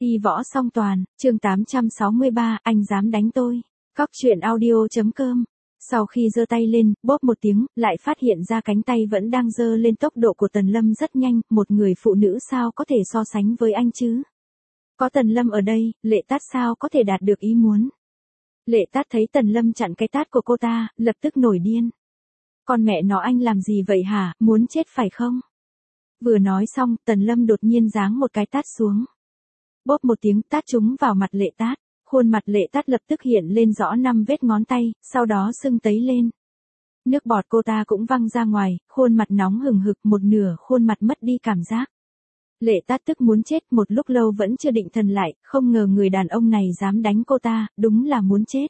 Y võ song toàn, chương 863, anh dám đánh tôi. Cóc truyện audio.com. Sau khi giơ tay lên, bóp một tiếng, lại phát hiện ra cánh tay vẫn đang giơ lên, tốc độ của Tần Lâm rất nhanh, một người phụ nữ sao có thể so sánh với anh chứ? Có Tần Lâm ở đây, Lệ Tát sao có thể đạt được ý muốn? Lệ Tát thấy Tần Lâm chặn cái tát của cô ta, lập tức nổi điên. Con mẹ nó, anh làm gì vậy hả, muốn chết phải không? Vừa nói xong, Tần Lâm đột nhiên giáng một cái tát xuống. Bóp một tiếng, tát trúng vào mặt Lệ Tát, khuôn mặt Lệ Tát lập tức hiện lên rõ 5 vết ngón tay, sau đó sưng tấy lên. Nước bọt cô ta cũng văng ra ngoài, khuôn mặt nóng hừng hực, một nửa khuôn mặt mất đi cảm giác. Lệ Tát tức muốn chết, một lúc lâu vẫn chưa định thần lại, không ngờ người đàn ông này dám đánh cô ta, đúng là muốn chết.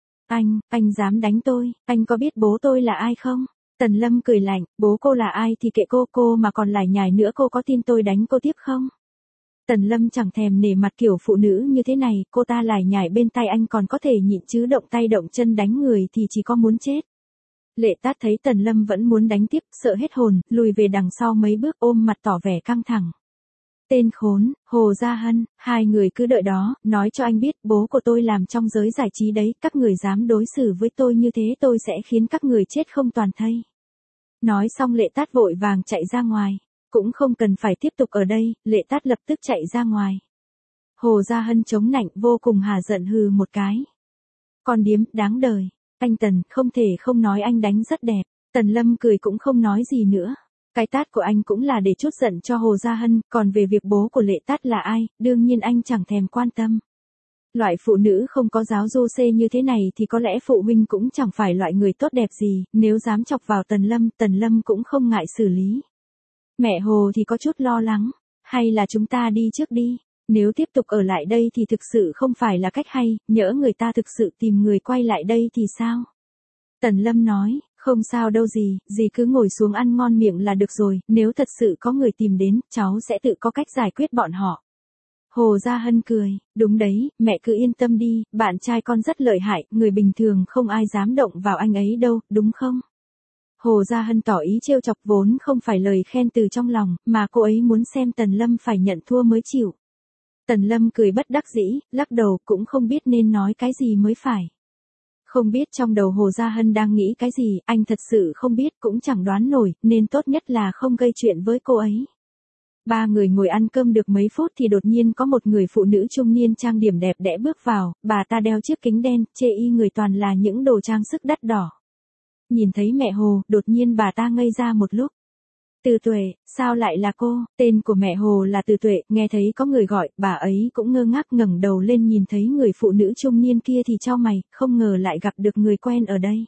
Anh dám đánh tôi, anh có biết bố tôi là ai không? Tần Lâm cười lạnh, bố cô là ai thì kệ cô mà còn lải nhải nữa, cô có tin tôi đánh cô tiếp không? Tần Lâm chẳng thèm nể mặt kiểu phụ nữ như thế này, cô ta lải nhải bên tay anh còn có thể nhịn chứ động tay động chân đánh người thì chỉ có muốn chết. Lệ Tát thấy Tần Lâm vẫn muốn đánh tiếp, sợ hết hồn, lùi về đằng sau mấy bước, ôm mặt tỏ vẻ căng thẳng. Tên khốn, Hồ Gia Hân, hai người cứ đợi đó, nói cho anh biết bố của tôi làm trong giới giải trí đấy, các người dám đối xử với tôi như thế tôi sẽ khiến các người chết không toàn thây. Nói xong Lệ Tát vội vàng chạy ra ngoài. Cũng không cần phải tiếp tục ở đây, Lệ Tát lập tức chạy ra ngoài. Hồ Gia Hân chống nạnh vô cùng hà giận, hừ một cái. Con điếm, đáng đời. Anh Tần, không thể không nói anh đánh rất đẹp. Tần Lâm cười cũng không nói gì nữa. Cái tát của anh cũng là để trút giận cho Hồ Gia Hân, còn về việc bố của Lệ Tát là ai, đương nhiên anh chẳng thèm quan tâm. Loại phụ nữ không có giáo du xê như thế này thì có lẽ phụ huynh cũng chẳng phải loại người tốt đẹp gì, nếu dám chọc vào Tần Lâm cũng không ngại xử lý. Mẹ Hồ thì có chút lo lắng, hay là chúng ta đi trước đi, nếu tiếp tục ở lại đây thì thực sự không phải là cách hay, nhỡ người ta thực sự tìm người quay lại đây thì sao? Tần Lâm nói, không sao đâu dì cứ ngồi xuống ăn ngon miệng là được rồi, nếu thật sự có người tìm đến, cháu sẽ tự có cách giải quyết bọn họ. Hồ Gia Hân cười, đúng đấy, mẹ cứ yên tâm đi, bạn trai con rất lợi hại, người bình thường không ai dám động vào anh ấy đâu, đúng không? Hồ Gia Hân tỏ ý trêu chọc, vốn không phải lời khen từ trong lòng, mà cô ấy muốn xem Tần Lâm phải nhận thua mới chịu. Tần Lâm cười bất đắc dĩ, lắc đầu, cũng không biết nên nói cái gì mới phải. Không biết trong đầu Hồ Gia Hân đang nghĩ cái gì, anh thật sự không biết, cũng chẳng đoán nổi, nên tốt nhất là không gây chuyện với cô ấy. Ba người ngồi ăn cơm được mấy phút thì đột nhiên có một người phụ nữ trung niên trang điểm đẹp đẽ bước vào, bà ta đeo chiếc kính đen, chê y người toàn là những đồ trang sức đắt đỏ. Nhìn thấy mẹ Hồ, đột nhiên bà ta ngây ra một lúc. Từ Tuệ, sao lại là cô? Tên của mẹ Hồ là Từ Tuệ, nghe thấy có người gọi, bà ấy cũng ngơ ngác ngẩng đầu lên, nhìn thấy người phụ nữ trung niên kia thì chau mày, không ngờ lại gặp được người quen ở đây.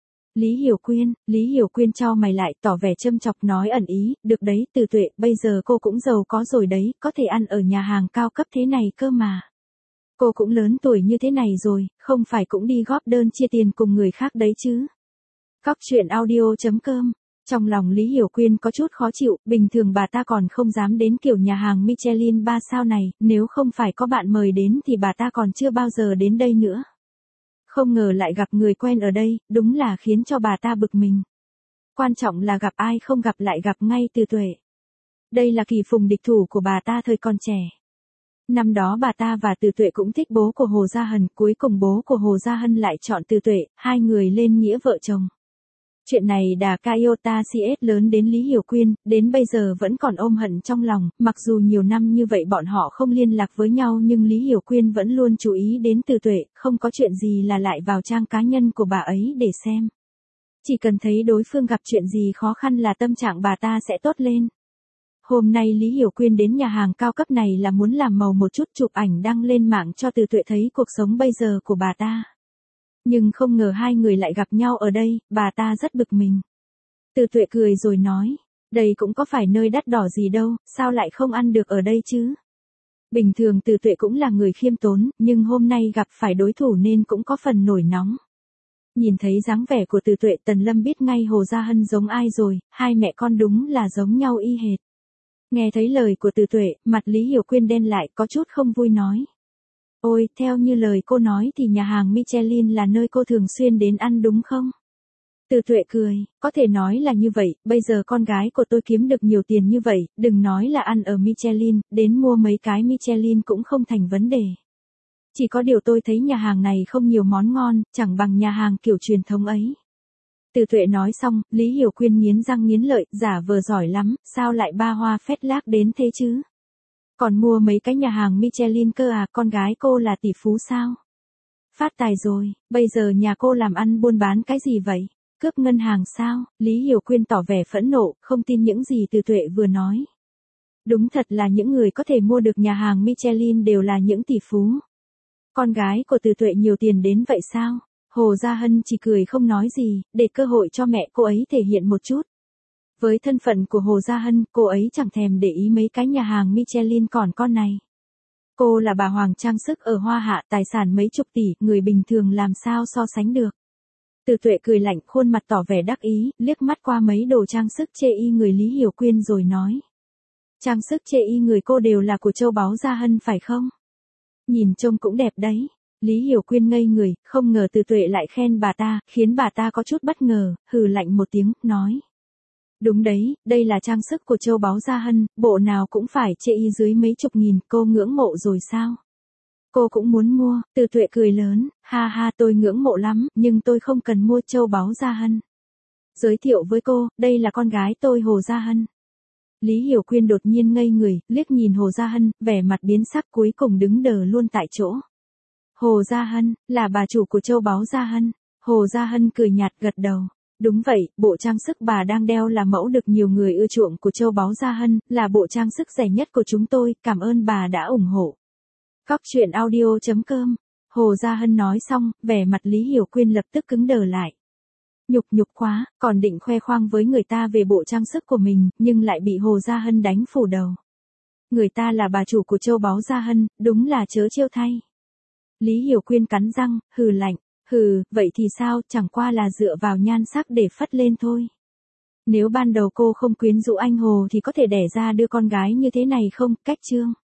Lý Hiểu Quyên chau mày lại, tỏ vẻ châm chọc, nói ẩn ý, được đấy Từ Tuệ, bây giờ cô cũng giàu có rồi đấy, có thể ăn ở nhà hàng cao cấp thế này cơ mà. Cô cũng lớn tuổi như thế này rồi, không phải cũng đi góp đơn chia tiền cùng người khác đấy chứ. Cóc truyện audio.com. Trong lòng Lý Hiểu Quyên có chút khó chịu, bình thường bà ta còn không dám đến kiểu nhà hàng Michelin 3 sao này, nếu không phải có bạn mời đến thì bà ta còn chưa bao giờ đến đây nữa. Không ngờ lại gặp người quen ở đây, đúng là khiến cho bà ta bực mình. Quan trọng là gặp ai không gặp lại gặp ngay Từ Tuệ. Đây là kỳ phùng địch thủ của bà ta thời còn trẻ. Năm đó bà ta và Từ Tuệ cũng thích bố của Hồ Gia Hân, cuối cùng bố của Hồ Gia Hân lại chọn Từ Tuệ, hai người lên nghĩa vợ chồng. Chuyện này đà Iota CS lớn đến Lý Hiểu Quyên, đến bây giờ vẫn còn ôm hận trong lòng, mặc dù nhiều năm như vậy bọn họ không liên lạc với nhau nhưng Lý Hiểu Quyên vẫn luôn chú ý đến Từ Tuệ, không có chuyện gì là lại vào trang cá nhân của bà ấy để xem. Chỉ cần thấy đối phương gặp chuyện gì khó khăn là tâm trạng bà ta sẽ tốt lên. Hôm nay Lý Hiểu Quyên đến nhà hàng cao cấp này là muốn làm màu một chút, chụp ảnh đăng lên mạng cho Từ Tuệ thấy cuộc sống bây giờ của bà ta. Nhưng không ngờ hai người lại gặp nhau ở đây, bà ta rất bực mình. Từ Tuệ cười rồi nói, đây cũng có phải nơi đắt đỏ gì đâu, sao lại không ăn được ở đây chứ? Bình thường Từ Tuệ cũng là người khiêm tốn, nhưng hôm nay gặp phải đối thủ nên cũng có phần nổi nóng. Nhìn thấy dáng vẻ của Từ Tuệ, Tần Lâm biết ngay Hồ Gia Hân giống ai rồi, hai mẹ con đúng là giống nhau y hệt. Nghe thấy lời của Từ Tuệ, mặt Lý Hiểu Quyên đen lại, có chút không vui nói. Ôi, theo như lời cô nói thì nhà hàng Michelin là nơi cô thường xuyên đến ăn đúng không? Từ Tuệ cười, có thể nói là như vậy, bây giờ con gái của tôi kiếm được nhiều tiền như vậy, đừng nói là ăn ở Michelin, đến mua mấy cái Michelin cũng không thành vấn đề. Chỉ có điều tôi thấy nhà hàng này không nhiều món ngon, chẳng bằng nhà hàng kiểu truyền thống ấy. Từ Tuệ nói xong, Lý Hiểu Quyên nghiến răng nghiến lợi, giả vờ giỏi lắm, sao lại ba hoa phét lác đến thế chứ? Còn mua mấy cái nhà hàng Michelin cơ à, con gái cô là tỷ phú sao? Phát tài rồi, bây giờ nhà cô làm ăn buôn bán cái gì vậy? Cướp ngân hàng sao? Lý Hiểu Quyên tỏ vẻ phẫn nộ, không tin những gì Từ Tuệ vừa nói. Đúng thật là những người có thể mua được nhà hàng Michelin đều là những tỷ phú. Con gái của Từ Tuệ nhiều tiền đến vậy sao? Hồ Gia Hân chỉ cười không nói gì, để cơ hội cho mẹ cô ấy thể hiện một chút. Với thân phận của Hồ Gia Hân, cô ấy chẳng thèm để ý mấy cái nhà hàng Michelin còn con này. Cô là bà hoàng trang sức ở Hoa Hạ, tài sản mấy chục tỷ, người bình thường làm sao so sánh được. Từ Tuệ cười lạnh, khuôn mặt tỏ vẻ đắc ý, liếc mắt qua mấy đồ trang sức chê y người Lý Hiểu Quyên rồi nói. Trang sức chê y người cô đều là của châu báu Gia Hân phải không? Nhìn trông cũng đẹp đấy. Lý Hiểu Quyên ngây người, không ngờ Từ Tuệ lại khen bà ta, khiến bà ta có chút bất ngờ, hừ lạnh một tiếng, nói. Đúng đấy, đây là trang sức của châu báu Gia Hân, bộ nào cũng phải chê y dưới mấy chục nghìn, cô ngưỡng mộ rồi sao? Cô cũng muốn mua, Từ Tuệ cười lớn, ha ha tôi ngưỡng mộ lắm, nhưng tôi không cần mua châu báu Gia Hân. Giới thiệu với cô, đây là con gái tôi Hồ Gia Hân. Lý Hiểu Quyên đột nhiên ngây người, liếc nhìn Hồ Gia Hân, vẻ mặt biến sắc cuối cùng đứng đờ luôn tại chỗ. Hồ Gia Hân, là bà chủ của châu báu Gia Hân. Hồ Gia Hân cười nhạt gật đầu. Đúng vậy, bộ trang sức bà đang đeo là mẫu được nhiều người ưa chuộng của châu báu Gia Hân, là bộ trang sức rẻ nhất của chúng tôi, cảm ơn bà đã ủng hộ. Cóc truyện audio.com. Hồ Gia Hân nói xong, vẻ mặt Lý Hiểu Quyên lập tức cứng đờ lại. Nhục quá, còn định khoe khoang với người ta về bộ trang sức của mình, nhưng lại bị Hồ Gia Hân đánh phủ đầu. Người ta là bà chủ của châu báu Gia Hân, đúng là trớ trêu thay. Lý Hiểu Quyên cắn răng, hừ lạnh, vậy thì sao, chẳng qua là dựa vào nhan sắc để phất lên thôi. Nếu ban đầu cô không quyến rũ anh Hồ thì có thể đẻ ra đứa con gái như thế này không, cách chương.